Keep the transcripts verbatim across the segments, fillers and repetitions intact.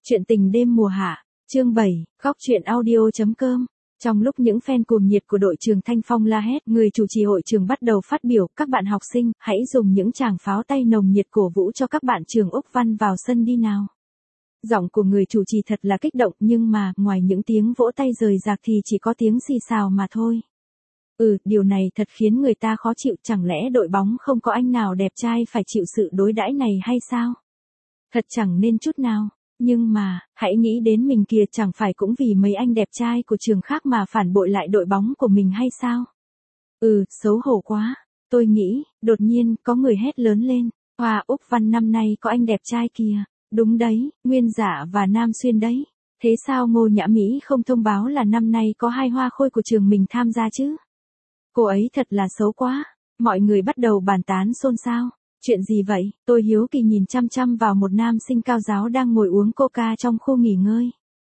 Chuyện tình đêm mùa hạ, chương bảy, góc truyện audio.com. Trong lúc những fan cuồng nhiệt của đội trường Thanh Phong la hét, người chủ trì hội trường bắt đầu phát biểu, các bạn học sinh, hãy dùng những tràng pháo tay nồng nhiệt cổ vũ cho các bạn trường Úc Văn vào sân đi nào. Giọng của người chủ trì thật là kích động, nhưng mà, ngoài những tiếng vỗ tay rời rạc thì chỉ có tiếng xì xào mà thôi. Ừ, điều này thật khiến người ta khó chịu, chẳng lẽ đội bóng không có anh nào đẹp trai phải chịu sự đối đãi này hay sao? Thật chẳng nên chút nào. Nhưng mà, hãy nghĩ đến mình kìa, chẳng phải cũng vì mấy anh đẹp trai của trường khác mà phản bội lại đội bóng của mình hay sao? Ừ, xấu hổ quá. Tôi nghĩ, đột nhiên, có người hét lớn lên. Hoa Úc Văn năm nay có anh đẹp trai kìa. Đúng đấy, Nguyên Dạ và Nam Xuyên đấy. Thế sao Ngô Nhã Mỹ không thông báo là năm nay có hai hoa khôi của trường mình tham gia chứ? Cô ấy thật là xấu quá. Mọi người bắt đầu bàn tán xôn xao. Chuyện gì vậy? Tôi hiếu kỳ nhìn chăm chăm vào một nam sinh cao giáo đang ngồi uống coca trong khu nghỉ ngơi.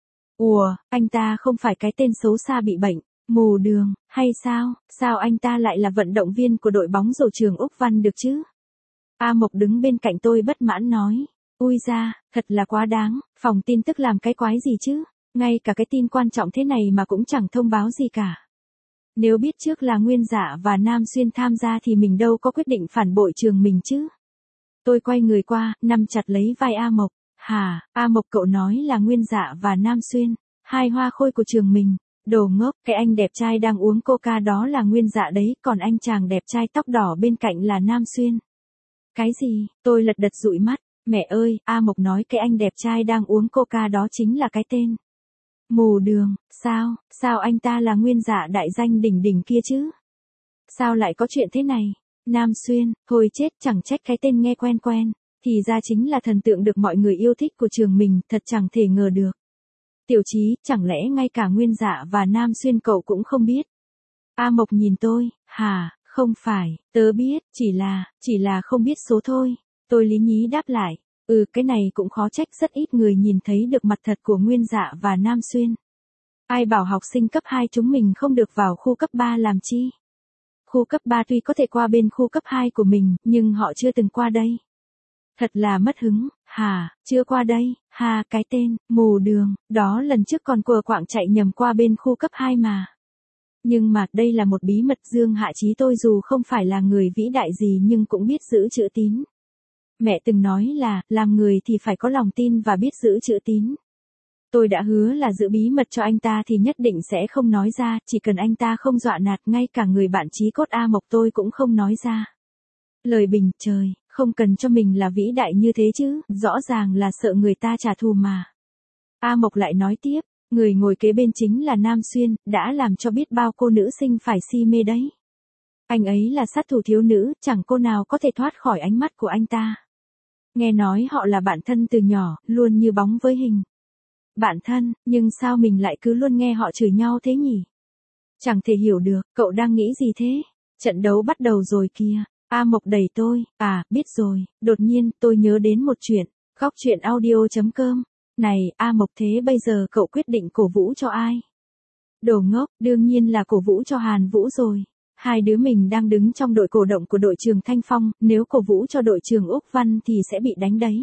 Ủa, anh ta không phải cái tên xấu xa bị bệnh, mù đường, hay sao? Sao anh ta lại là vận động viên của đội bóng rổ trường Úc Văn được chứ? A Mộc đứng bên cạnh tôi bất mãn nói. Ui da, thật là quá đáng, phòng tin tức làm cái quái gì chứ? Ngay cả cái tin quan trọng thế này mà cũng chẳng thông báo gì cả. Nếu biết trước là Nguyên Dạ và Nam Xuyên tham gia thì mình đâu có quyết định phản bội trường mình chứ. Tôi quay người qua, nắm chặt lấy vai A Mộc. Hả, A Mộc cậu nói là Nguyên Dạ và Nam Xuyên, hai hoa khôi của trường mình. Đồ ngốc, cái anh đẹp trai đang uống coca đó là Nguyên Dạ đấy, còn anh chàng đẹp trai tóc đỏ bên cạnh là Nam Xuyên. Cái gì? Tôi lật đật dụi mắt. Mẹ ơi, A Mộc nói cái anh đẹp trai đang uống coca đó chính là cái tên. Mù đường, sao, sao anh ta là Nguyên Dạ đại danh đỉnh đỉnh kia chứ? Sao lại có chuyện thế này? Nam Xuyên, thôi chết, chẳng trách cái tên nghe quen quen, thì ra chính là thần tượng được mọi người yêu thích của trường mình, thật chẳng thể ngờ được. Tiểu Chí, chẳng lẽ ngay cả Nguyên Dạ và Nam Xuyên cậu cũng không biết? A Mộc nhìn tôi, hả, không phải, tớ biết, chỉ là, chỉ là không biết số thôi. Tôi lý nhí đáp lại. Ừ, cái này cũng khó trách, rất ít người nhìn thấy được mặt thật của Nguyên Dạ và Nam Xuyên. Ai bảo học sinh cấp hai chúng mình không được vào khu cấp ba làm chi? Khu cấp ba tuy có thể qua bên khu cấp hai của mình, nhưng họ chưa từng qua đây. Thật là mất hứng, hả, chưa qua đây, ha, cái tên, mù đường, đó lần trước còn quờ quạng chạy nhầm qua bên khu cấp hai mà. Nhưng mà, đây là một bí mật Dương Hạ Chí tôi dù không phải là người vĩ đại gì nhưng cũng biết giữ chữ tín. Mẹ từng nói là, làm người thì phải có lòng tin và biết giữ chữ tín. Tôi đã hứa là giữ bí mật cho anh ta thì nhất định sẽ không nói ra, chỉ cần anh ta không dọa nạt, ngay cả người bạn chí cốt A Mộc tôi cũng không nói ra. Lời bình, trời, không cần cho mình là vĩ đại như thế chứ, rõ ràng là sợ người ta trả thù mà. A Mộc lại nói tiếp, người ngồi kế bên chính là Nam Xuyên, đã làm cho biết bao cô nữ sinh phải si mê đấy. Anh ấy là sát thủ thiếu nữ, chẳng cô nào có thể thoát khỏi ánh mắt của anh ta. Nghe nói họ là bạn thân từ nhỏ, luôn như bóng với hình. Bạn thân, nhưng sao mình lại cứ luôn nghe họ chửi nhau thế nhỉ? Chẳng thể hiểu được, cậu đang nghĩ gì thế? Trận đấu bắt đầu rồi kìa. A Mộc đẩy tôi, à, biết rồi, đột nhiên, tôi nhớ đến một chuyện, góc truyện audio.com. Này, A Mộc thế bây giờ cậu quyết định cổ vũ cho ai? Đồ ngốc, đương nhiên là cổ vũ cho Hàn Vũ rồi. Hai đứa mình đang đứng trong đội cổ động của đội trường Thanh Phong, nếu cổ vũ cho đội trường Úc Văn thì sẽ bị đánh đấy.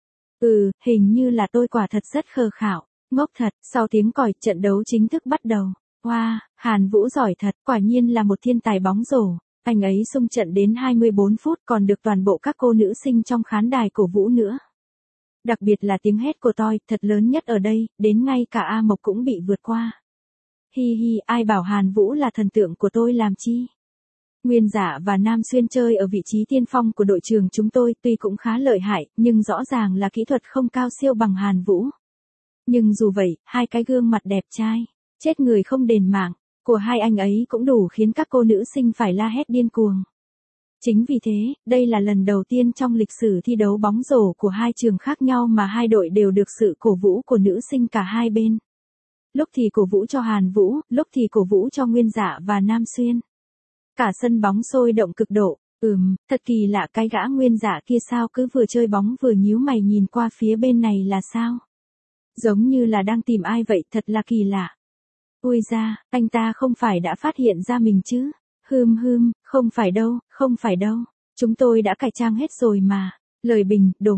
Ừ, hình như là tôi quả thật rất khờ khảo, ngốc thật, sau tiếng còi, trận đấu chính thức bắt đầu. Wow, Hàn Vũ giỏi thật, quả nhiên là một thiên tài bóng rổ. Anh ấy xung trận đến hai mươi bốn phút còn được toàn bộ các cô nữ sinh trong khán đài cổ vũ nữa. Đặc biệt là tiếng hét của tôi, thật lớn nhất ở đây, đến ngay cả A Mộc cũng bị vượt qua. Hi hi, ai bảo Hàn Vũ là thần tượng của tôi làm chi? Nguyên Dạ và Nam Xuyên chơi ở vị trí tiên phong của đội trường chúng tôi, tuy cũng khá lợi hại, nhưng rõ ràng là kỹ thuật không cao siêu bằng Hàn Vũ. Nhưng dù vậy, hai cái gương mặt đẹp trai, chết người không đền mạng, của hai anh ấy cũng đủ khiến các cô nữ sinh phải la hét điên cuồng. Chính vì thế, đây là lần đầu tiên trong lịch sử thi đấu bóng rổ của hai trường khác nhau mà hai đội đều được sự cổ vũ của nữ sinh cả hai bên. Lúc thì cổ vũ cho Hàn Vũ, lúc thì cổ vũ cho Nguyên Dạ và Nam Xuyên. Cả sân bóng sôi động cực độ, ừm, thật kỳ lạ, cái gã Nguyên Dạ kia sao cứ vừa chơi bóng vừa nhíu mày nhìn qua phía bên này là sao? Giống như là đang tìm ai vậy, thật là kỳ lạ. Ui da, anh ta không phải đã phát hiện ra mình chứ? Hưm hưm, không phải đâu, không phải đâu. Chúng tôi đã cải trang hết rồi mà. Lời bình, đồ ngốc.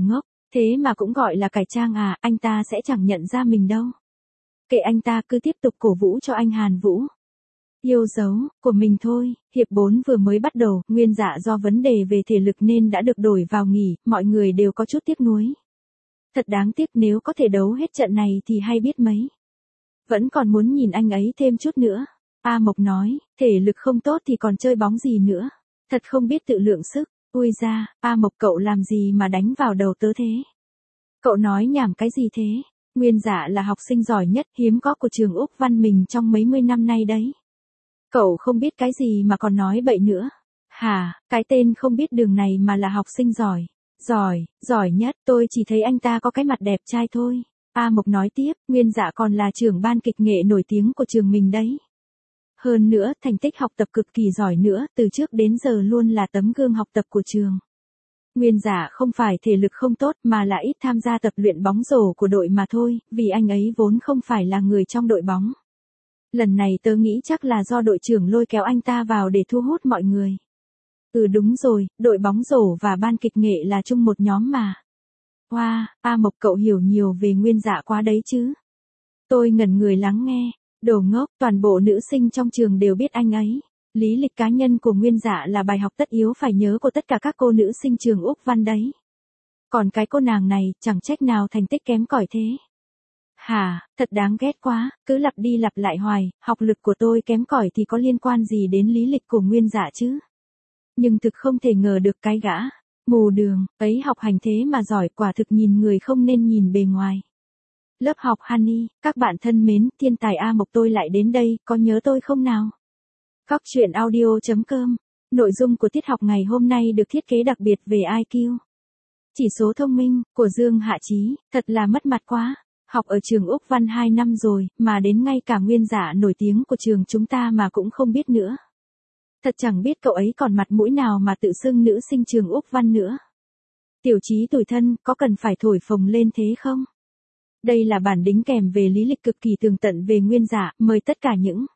Thế mà cũng gọi là cải trang à, anh ta sẽ chẳng nhận ra mình đâu. Kệ anh ta, cứ tiếp tục cổ vũ cho anh Hàn Vũ. Yêu dấu của mình thôi. Hiệp bốn vừa mới bắt đầu, Nguyên Dạ do vấn đề về thể lực nên đã được đổi vào nghỉ, mọi người đều có chút tiếc nuối. Thật đáng tiếc, nếu có thể đấu hết trận này thì hay biết mấy. Vẫn còn muốn nhìn anh ấy thêm chút nữa. A Mộc nói, thể lực không tốt thì còn chơi bóng gì nữa. Thật không biết tự lượng sức. Ui ra, A Mộc cậu làm gì mà đánh vào đầu tớ thế? Cậu nói nhảm cái gì thế? Nguyên Dạ là học sinh giỏi nhất hiếm có của trường Úc Văn mình trong mấy mươi năm nay đấy. Cậu không biết cái gì mà còn nói bậy nữa. Hả, cái tên không biết đường này mà là học sinh giỏi. Giỏi, giỏi nhất, tôi chỉ thấy anh ta có cái mặt đẹp trai thôi. A Mộc nói tiếp, Nguyên Dạ còn là trưởng ban kịch nghệ nổi tiếng của trường mình đấy. Hơn nữa, thành tích học tập cực kỳ giỏi nữa, từ trước đến giờ luôn là tấm gương học tập của trường. Nguyên Dạ không phải thể lực không tốt mà là ít tham gia tập luyện bóng rổ của đội mà thôi, vì anh ấy vốn không phải là người trong đội bóng. Lần này tớ nghĩ chắc là do đội trưởng lôi kéo anh ta vào để thu hút mọi người. Ừ đúng rồi, đội bóng rổ và ban kịch nghệ là chung một nhóm mà. Wow, A Mộc cậu hiểu nhiều về Nguyên Dạ quá đấy chứ. Tôi ngẩn người lắng nghe. Đồ ngốc, toàn bộ nữ sinh trong trường đều biết anh ấy. Lý lịch cá nhân của Nguyên Dạ là bài học tất yếu phải nhớ của tất cả các cô nữ sinh trường Úc Văn đấy. Còn cái cô nàng này, chẳng trách nào thành tích kém cỏi thế. Hả, thật đáng ghét quá, cứ lặp đi lặp lại hoài, học lực của tôi kém cỏi thì có liên quan gì đến lý lịch của Nguyên Dạ chứ? Nhưng thực không thể ngờ được cái gã mù đường ấy học hành thế mà giỏi, quả thực nhìn người không nên nhìn bề ngoài. Lớp học Honey, các bạn thân mến, thiên tài A Mộc tôi lại đến đây, có nhớ tôi không nào? Góc truyện audio chấm com. Nội dung của tiết học ngày hôm nay được thiết kế đặc biệt về i kiu. Chỉ số thông minh, của Dương Hạ Chí, thật là mất mặt quá. Học ở trường Úc Văn hai năm rồi, mà đến ngay cả Nguyên Dạ nổi tiếng của trường chúng ta mà cũng không biết nữa. Thật chẳng biết cậu ấy còn mặt mũi nào mà tự xưng nữ sinh trường Úc Văn nữa. Tiểu Chí tủi thân, có cần phải thổi phồng lên thế không? Đây là bản đính kèm về lý lịch cực kỳ tường tận về Nguyên Dạ, mời tất cả những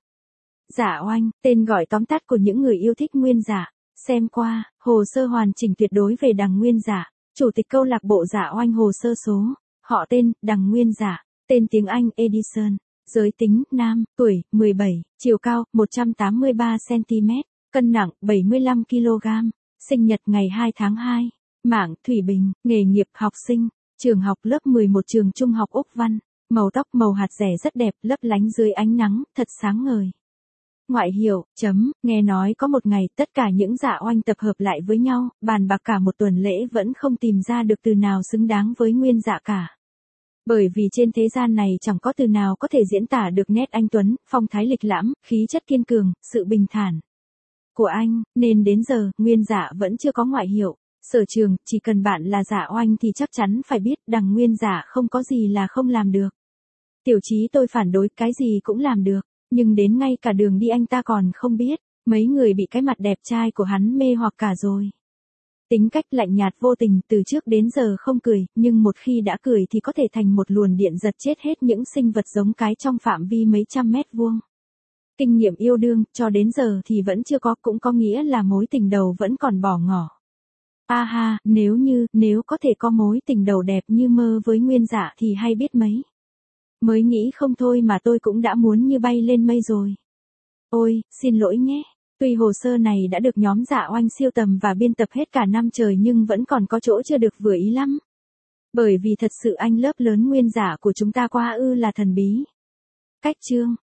Dạ Oanh, tên gọi tóm tắt của những người yêu thích Nguyên Dạ, xem qua, hồ sơ hoàn chỉnh tuyệt đối về Đằng Nguyên Dạ, chủ tịch câu lạc bộ Dạ Oanh hồ sơ số, họ tên, Đằng Nguyên Dạ, tên tiếng Anh Edison, giới tính, nam, tuổi, mười bảy, chiều cao, một trăm tám mươi ba xăng-ti-mét, cân nặng, bảy mươi lăm ki lô gam, sinh nhật ngày hai tháng hai, mạng, Thủy Bình, nghề nghiệp, học sinh. Trường học lớp mười một trường trung học Úc Văn, màu tóc màu hạt rẻ rất đẹp, lấp lánh dưới ánh nắng, thật sáng ngời. Ngoại hiệu, chấm, nghe nói có một ngày tất cả những Dạ Oanh tập hợp lại với nhau, bàn bạc cả một tuần lễ vẫn không tìm ra được từ nào xứng đáng với Nguyên Dạ cả. Bởi vì trên thế gian này chẳng có từ nào có thể diễn tả được nét anh tuấn, phong thái lịch lãm, khí chất kiên cường, sự bình thản của anh, nên đến giờ, Nguyên Dạ vẫn chưa có ngoại hiệu. Sở trường, chỉ cần bạn là Dạ Oanh thì chắc chắn phải biết Đằng Nguyên Dạ không có gì là không làm được. Tiểu Chí tôi phản đối, cái gì cũng làm được, nhưng đến ngay cả đường đi anh ta còn không biết, mấy người bị cái mặt đẹp trai của hắn mê hoặc cả rồi. Tính cách lạnh nhạt vô tình, từ trước đến giờ không cười, nhưng một khi đã cười thì có thể thành một luồn điện giật chết hết những sinh vật giống cái trong phạm vi mấy trăm mét vuông. Kinh nghiệm yêu đương, cho đến giờ thì vẫn chưa có, cũng có nghĩa là mối tình đầu vẫn còn bỏ ngỏ. A ha, nếu như, nếu có thể có mối tình đầu đẹp như mơ với Nguyên Dạ thì hay biết mấy. Mới nghĩ không thôi mà tôi cũng đã muốn như bay lên mây rồi. Ôi, xin lỗi nhé. Tuy hồ sơ này đã được nhóm Dạ Oanh siêu tầm và biên tập hết cả năm trời nhưng vẫn còn có chỗ chưa được vừa ý lắm. Bởi vì thật sự anh lớp lớn Nguyên Dạ của chúng ta quá ư là thần bí. Cách chương.